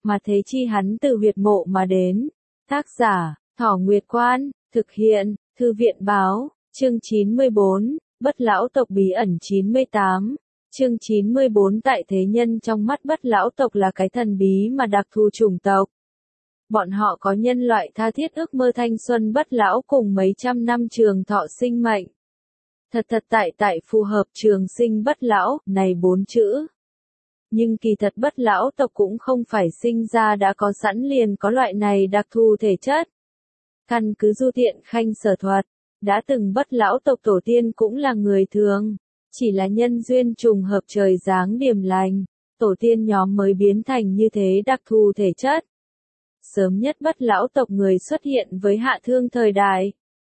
mà thế chi hắn từ huyệt mộ mà đến. Tác giả, Thỏ Nguyệt Quan, thực hiện, Thư viện Báo, chương 94, Bất Lão Tộc Bí ẩn 98. Chương 94 tại thế nhân trong mắt Bất Lão Tộc là cái thần bí mà đặc thù chủng tộc. Bọn họ có nhân loại tha thiết ước mơ thanh xuân bất lão cùng mấy trăm năm trường thọ sinh mệnh. Thật tại phù hợp trường sinh bất lão, này 4 chữ. Nhưng kỳ thật Bất Lão Tộc cũng không phải sinh ra đã có sẵn liền có loại này đặc thù thể chất. Căn cứ Du Tiện Khanh sở thuật, đã từng Bất Lão Tộc tổ tiên cũng là người thường, chỉ là nhân duyên trùng hợp trời giáng điểm lành, tổ tiên nhóm mới biến thành như thế đặc thù thể chất. Sớm nhất Bất Lão Tộc người xuất hiện với Hạ Thương thời đại.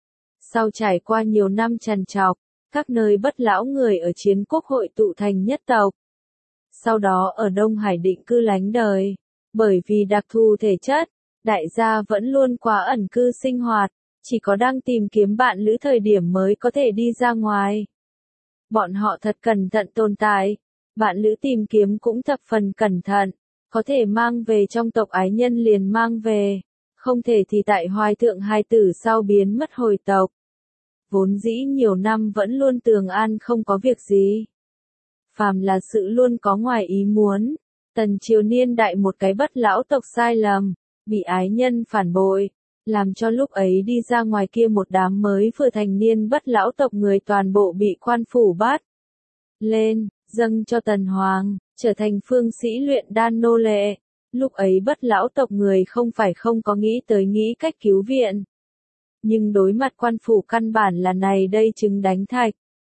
Sau trải qua nhiều năm trằn trọc, các nơi Bất Lão người ở Chiến Quốc hội tụ thành nhất tộc. Sau đó ở Đông Hải định cư lánh đời, bởi vì đặc thù thể chất, đại gia vẫn luôn quá ẩn cư sinh hoạt, chỉ có đang tìm kiếm bạn lữ thời điểm mới có thể đi ra ngoài. Bọn họ thật cẩn thận tồn tại, bạn lữ tìm kiếm cũng thập phần cẩn thận, có thể mang về trong tộc ái nhân liền mang về, không thể thì tại hoài thượng hài tử sau biến mất hồi tộc. Vốn dĩ nhiều năm vẫn luôn tường an không có việc gì. Phàm là sự luôn có ngoài ý muốn, tần triều niên đại một cái Bất Lão Tộc sai lầm, bị ái nhân phản bội, làm cho lúc ấy đi ra ngoài kia một đám mới vừa thành niên Bất Lão Tộc người toàn bộ bị quan phủ bắt lên, dâng cho Tần Hoàng, trở thành phương sĩ luyện đan nô lệ. Lúc ấy Bất Lão Tộc người không phải không có nghĩ cách cứu viện. Nhưng đối mặt quan phủ căn bản là này đây trứng đánh thạch.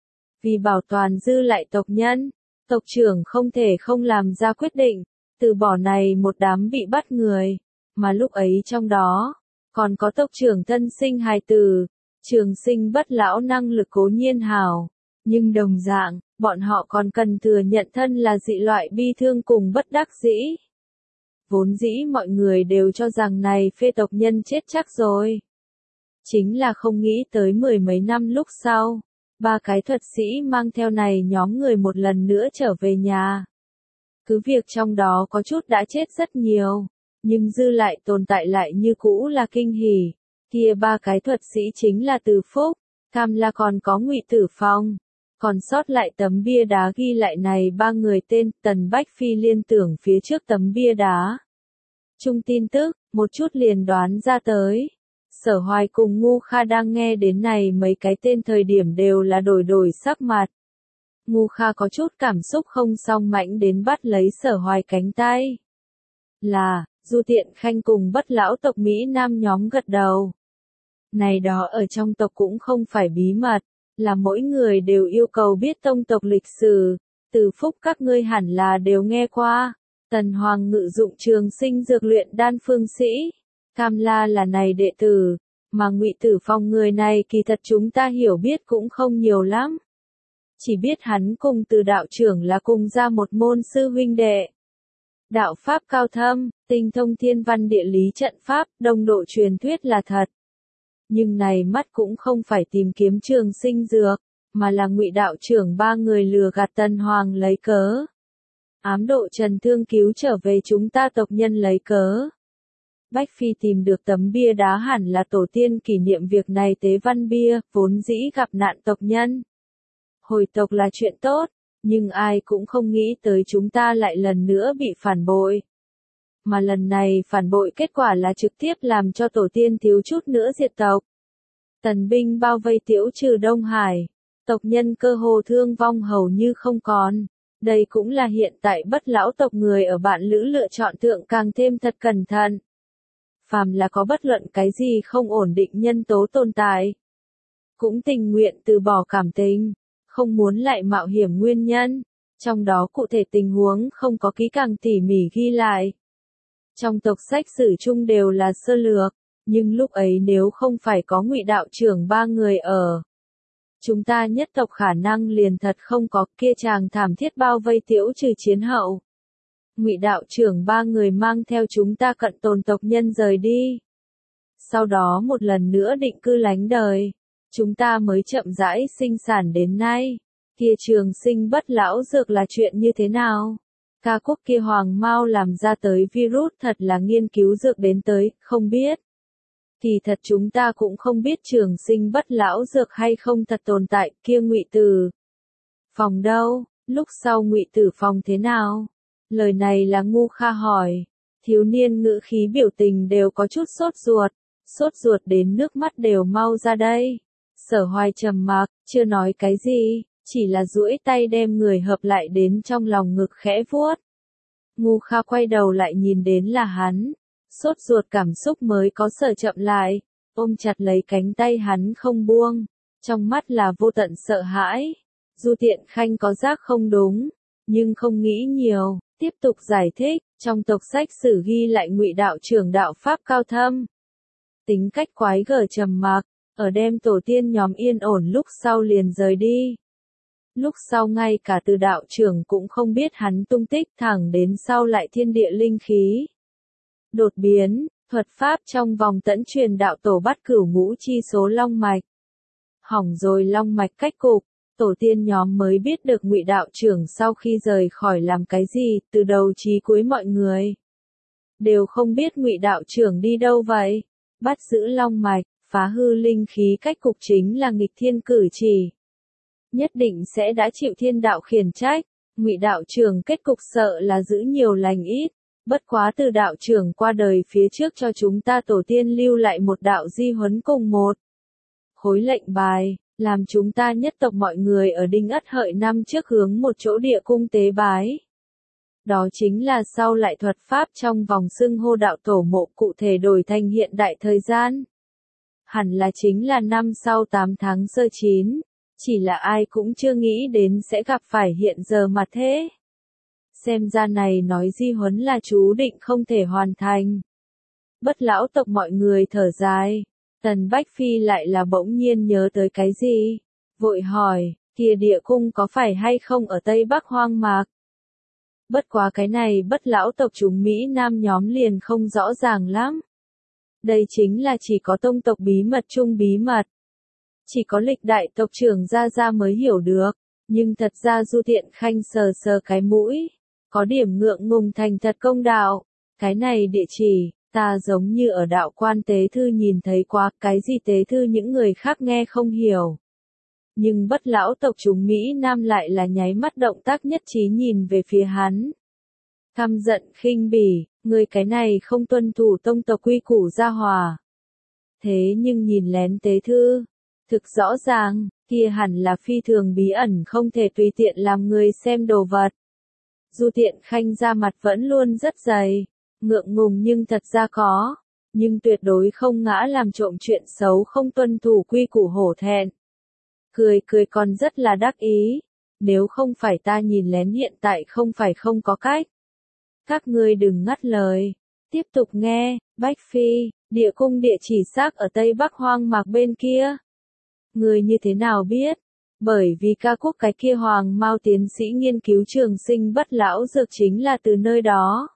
Vì bảo toàn dư lại tộc nhân, tộc trưởng không thể không làm ra quyết định, từ bỏ này một đám bị bắt người, mà lúc ấy trong đó, còn có tộc trưởng thân sinh hài tử, trường sinh bất lão năng lực cố nhiên hảo, nhưng đồng dạng, bọn họ còn cần thừa nhận thân là dị loại bi thương cùng bất đắc dĩ. Vốn dĩ mọi người đều cho rằng này phê tộc nhân chết chắc rồi. Chính là không nghĩ tới 10 mấy năm lúc sau, 3 cái thuật sĩ mang theo này nhóm người một lần nữa trở về nhà. Cứ việc trong đó có chút đã chết rất nhiều, nhưng dư lại tồn tại lại như cũ là kinh hỉ. Kia 3 cái thuật sĩ chính là Từ Phúc, Cam La còn có Ngụy Tử Phong. Còn sót lại tấm bia đá ghi lại này 3 người tên. Tần Bách Phi liên tưởng phía trước tấm bia đá. Chung tin tức, một chút liền đoán ra tới. Sở Hoài cùng Ngu Kha đang nghe đến này mấy cái tên thời điểm đều là đổi sắc mặt. Ngu Kha có chút cảm xúc không song mãnh đến bắt lấy Sở Hoài cánh tay. Là, Du Tiện Khanh cùng Bất Lão Tộc Mỹ Nam nhóm gật đầu. Này đó ở trong tộc cũng không phải bí mật, là mỗi người đều yêu cầu biết tông tộc lịch sử. Từ Phúc các ngươi hẳn là đều nghe qua. Tần Hoàng ngự dụng trường sinh dược luyện đan phương sĩ. Cam La là này đệ tử, mà Ngụy Tử Phong người này kỳ thật chúng ta hiểu biết cũng không nhiều lắm. Chỉ biết hắn cùng Từ đạo trưởng là cùng ra một môn sư huynh đệ. Đạo pháp cao thâm, tinh thông thiên văn địa lý trận pháp, đông độ truyền thuyết là thật. Nhưng này mắt cũng không phải tìm kiếm trường sinh dược, mà là Ngụy đạo trưởng 3 người lừa gạt Tần Hoàng lấy cớ. Ám độ Trần Thương cứu trở về chúng ta tộc nhân lấy cớ. Bách Phi tìm được tấm bia đá hẳn là tổ tiên kỷ niệm việc này tế văn bia, vốn dĩ gặp nạn tộc nhân. Hồi tộc là chuyện tốt, nhưng ai cũng không nghĩ tới chúng ta lại lần nữa bị phản bội. Mà lần này phản bội kết quả là trực tiếp làm cho tổ tiên thiếu chút nữa diệt tộc. Tần binh bao vây Tiễu Trừ Đông Hải, tộc nhân cơ hồ thương vong hầu như không còn. Đây cũng là hiện tại Bất Lão Tộc người ở bạn lữ lựa chọn thượng càng thêm thật cẩn thận. Phàm là có bất luận cái gì không ổn định nhân tố tồn tại, cũng tình nguyện từ bỏ cảm tình, không muốn lại mạo hiểm nguyên nhân, trong đó cụ thể tình huống không có kỹ càng tỉ mỉ ghi lại. Trong tộc sách sử chung đều là sơ lược, nhưng lúc ấy nếu không phải có Ngụy đạo trưởng 3 người ở, chúng ta nhất tộc khả năng liền thật không có. Kia chàng thảm thiết bao vây Tiễu Trừ chiến hậu. Ngụy đạo trưởng 3 người mang theo chúng ta cận tồn tộc nhân rời đi. Sau đó một lần nữa định cư lánh đời, chúng ta mới chậm rãi sinh sản đến nay. Kia trường sinh bất lão dược là chuyện như thế nào? Ca quốc kia hoàng mao làm ra tới virus thật là nghiên cứu dược đến tới, không biết. Kỳ thật chúng ta cũng không biết trường sinh bất lão dược hay không thật tồn tại, kia Ngụy Tử Phòng đâu, lúc sau Ngụy Tử Phòng thế nào? Lời này là Ngu Kha hỏi, thiếu niên ngữ khí biểu tình đều có chút sốt ruột đến nước mắt đều mau ra đây. Sở Hoài trầm mặc, chưa nói cái gì, chỉ là duỗi tay đem người hợp lại đến trong lòng ngực khẽ vuốt. Ngu Kha quay đầu lại nhìn đến là hắn, sốt ruột cảm xúc mới có sở chậm lại, ôm chặt lấy cánh tay hắn không buông, trong mắt là vô tận sợ hãi. Du Tiện Khanh có giác không đúng, nhưng không nghĩ nhiều, tiếp tục giải thích, trong tộc sách sử ghi lại Ngụy đạo trưởng đạo pháp cao thâm. Tính cách quái gở trầm mặc, ở đem tổ tiên nhóm yên ổn lúc sau liền rời đi. Lúc sau ngay cả từ đạo trưởng cũng không biết hắn tung tích thẳng đến sau lại thiên địa linh khí. Đột biến, thuật pháp trong vòng tẫn truyền đạo tổ bắt cửu ngũ chi số long mạch. Hỏng rồi long mạch cách cục, tổ tiên nhóm mới biết được Ngụy đạo trưởng sau khi rời khỏi làm cái gì, từ đầu chí cuối mọi người đều không biết Ngụy đạo trưởng đi đâu vậy. Bắt giữ long mạch, phá hư linh khí cách cục chính là nghịch thiên cử chỉ. Nhất định sẽ đã chịu thiên đạo khiển trách, Ngụy đạo trưởng kết cục sợ là giữ nhiều lành ít, bất quá từ đạo trưởng qua đời phía trước cho chúng ta tổ tiên lưu lại một đạo di huấn cùng một khối lệnh bài, làm chúng ta nhất tộc mọi người ở Đinh Ất Hợi năm trước hướng một chỗ địa cung tế bái. Đó chính là sau lại thuật pháp trong vòng xưng hô đạo tổ mộ cụ thể đổi thành hiện đại thời gian. Hẳn là chính là năm sau 8 tháng sơ 9, chỉ là ai cũng chưa nghĩ đến sẽ gặp phải hiện giờ mà thế. Xem ra này nói di huấn là chú định không thể hoàn thành. Bất lão tộc mọi người thở dài, Tần Bách Phi lại là bỗng nhiên nhớ tới cái gì, vội hỏi, kia địa cung có phải hay không ở Tây Bắc hoang mạc? Bất quá cái này bất lão tộc chúng Mỹ Nam nhóm liền không rõ ràng lắm. Đây chính là chỉ có tông tộc bí mật chung bí mật. Chỉ có lịch đại tộc trưởng ra mới hiểu được, nhưng thật ra Du Tiện Khanh sờ cái mũi, có điểm ngượng ngùng thành thật công đạo. Cái này địa chỉ, ta giống như ở đạo quan tế thư nhìn thấy quá, cái gì tế thư những người khác nghe không hiểu. Nhưng bất lão tộc chúng Mỹ Nam lại là nháy mắt động tác nhất trí nhìn về phía hắn. Căm giận khinh bỉ, người cái này không tuân thủ tông tộc quy củ gia hòa. Thế nhưng nhìn lén tế thư, thực rõ ràng, kia hẳn là phi thường bí ẩn không thể tùy tiện làm người xem đồ vật. Du Tiện Khanh ra mặt vẫn luôn rất dày, ngượng ngùng nhưng thật ra có, nhưng tuyệt đối không ngã làm trộm chuyện xấu không tuân thủ quy củ hổ thẹn. Cười còn rất là đắc ý, nếu không phải ta nhìn lén hiện tại không phải không có cách. Các ngươi đừng ngắt lời, tiếp tục nghe, Bách Phi, địa cung địa chỉ xác ở Tây Bắc hoang mạc bên kia. Ngươi như thế nào biết? Bởi vì ca quốc cái kia hoàng mao tiến sĩ nghiên cứu trường sinh bất lão dược chính là từ nơi đó.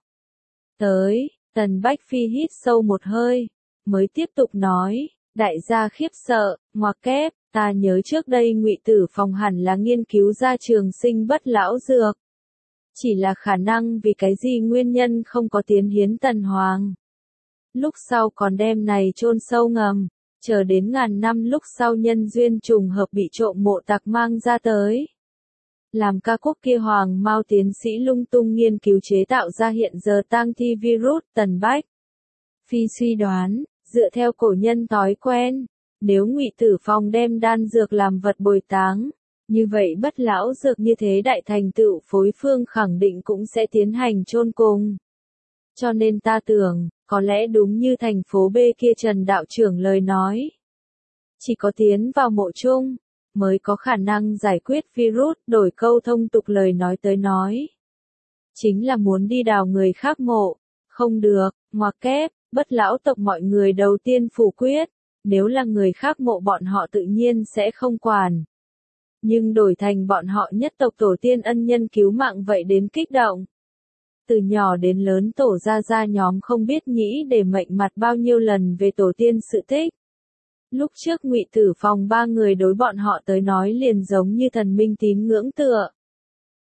Tới, Tần Bách Phi hít sâu một hơi, mới tiếp tục nói, đại gia khiếp sợ, ngoặc kép, ta nhớ trước đây Ngụy Tử Phòng hẳn là nghiên cứu ra trường sinh bất lão dược. Chỉ là khả năng vì cái gì nguyên nhân không có tiến hiến Tần Hoàng. Lúc sau còn đem này chôn sâu ngầm, chờ đến ngàn năm lúc sau nhân duyên trùng hợp bị trộm mộ tặc mang ra tới. Làm ca quốc kia hoàng mao tiến sĩ lung tung nghiên cứu chế tạo ra hiện giờ tang thi virus. Tần Bách Phi suy đoán, dựa theo cổ nhân thói quen, nếu Ngụy Tử Phong đem đan dược làm vật bồi táng, như vậy bất lão dược như thế đại thành tựu phối phương khẳng định cũng sẽ tiến hành chôn cùng. Cho nên ta tưởng, có lẽ đúng như thành phố B kia Trần đạo trưởng lời nói. Chỉ có tiến vào mộ chung, mới có khả năng giải quyết virus. Đổi câu thông tục lời nói tới nói, chính là muốn đi đào người khác mộ, không được, ngoặc kép, bất lão tộc mọi người đầu tiên phủ quyết, nếu là người khác mộ bọn họ tự nhiên sẽ không quản. Nhưng đổi thành bọn họ nhất tộc tổ tiên ân nhân cứu mạng vậy đến kích động. Từ nhỏ đến lớn tổ gia nhóm không biết nhĩ để mệnh mặt bao nhiêu lần về tổ tiên sự tích. Lúc trước Ngụy Tử Phòng ba người đối bọn họ tới nói liền giống như thần minh tín ngưỡng tựa.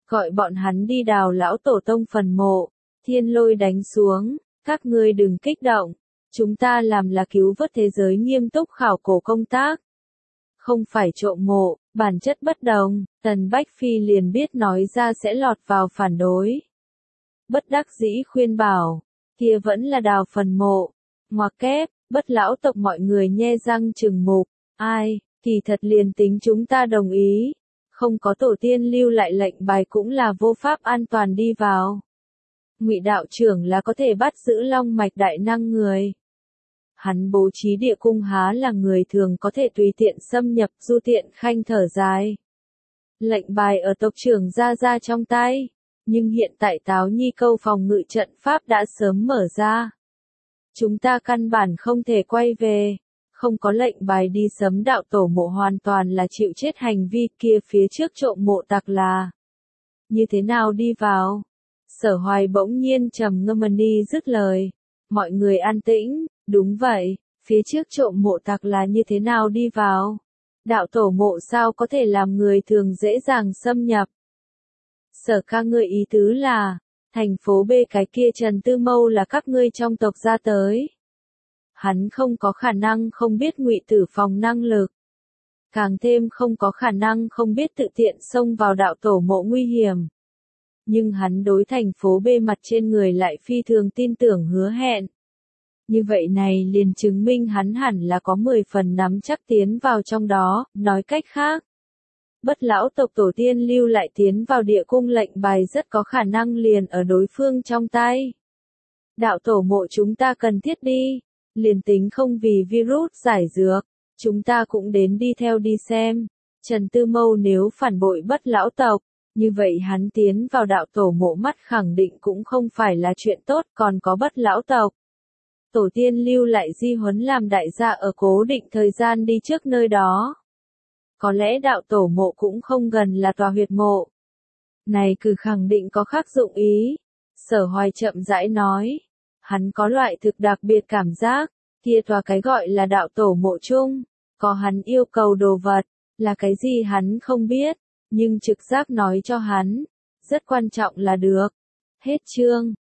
gọi bọn hắn đi đào lão tổ tông phần mộ. Thiên Lôi đánh xuống, các ngươi đừng kích động, chúng ta làm là cứu vớt thế giới nghiêm túc khảo cổ công tác. Không phải trộm mộ, bản chất bất đồng, Tần Bách Phi liền biết nói ra sẽ lọt vào phản đối. Bất đắc dĩ khuyên bảo, kia vẫn là đào phần mộ. Ngoặc kép, Bất lão tộc mọi người nhe răng trừng mục, ai, kỳ thật liền tính chúng ta đồng ý. Không có tổ tiên lưu lại lệnh bài cũng là vô pháp an toàn đi vào. Ngụy đạo trưởng là có thể bắt giữ long mạch đại năng người. Hắn bố trí địa cung há là người thường có thể tùy tiện xâm nhập, Du Tiện Khanh thở dài. Lệnh bài ở tộc trưởng ra trong tay, nhưng hiện tại Táo Nhi câu phòng ngự trận pháp đã sớm mở ra. Chúng ta căn bản không thể quay về, không có lệnh bài đi sấm đạo tổ mộ hoàn toàn là chịu chết hành vi kia phía trước trộm mộ tặc là. Như thế nào đi vào? Sở Hoài bỗng nhiên trầm ngâm đi dứt lời. Mọi người an tĩnh, đúng vậy, phía trước trộm mộ tặc là như thế nào đi vào? Đạo tổ mộ sao có thể làm người thường dễ dàng xâm nhập? Sở ca ngươi ý tứ là, thành phố B cái kia Trần Tư Mâu là các ngươi trong tộc ra tới. Hắn không có khả năng không biết Ngụy Tử Phòng năng lực. Càng thêm không có khả năng không biết tự tiện xông vào đạo tổ mộ nguy hiểm. Nhưng hắn đối thành phố B mặt trên người lại phi thường tin tưởng hứa hẹn. Như vậy này liền chứng minh hắn hẳn là có 10 phần nắm chắc tiến vào trong đó, nói cách khác. Bất lão tộc tổ tiên lưu lại tiến vào địa cung lệnh bài rất có khả năng liền ở đối phương trong tay. Đạo tổ mộ chúng ta cần thiết đi, liền tính không vì virus giải dược, chúng ta cũng đến đi theo đi xem. Trần Tư Mâu nếu phản bội bất lão tộc, như vậy hắn tiến vào đạo tổ mộ mắt khẳng định cũng không phải là chuyện tốt, còn có bất lão tộc. Tổ tiên lưu lại di huấn làm đại gia ở cố định thời gian đi trước nơi đó. Có lẽ đạo tổ mộ cũng không gần là tòa huyệt mộ. Này cử khẳng định có khác dụng ý. Sở Hoài chậm rãi nói. Hắn có loại thực đặc biệt cảm giác, kia tòa cái gọi là đạo tổ mộ chung, có hắn yêu cầu đồ vật, là cái gì hắn không biết, nhưng trực giác nói cho hắn, rất quan trọng là được. Hết chương.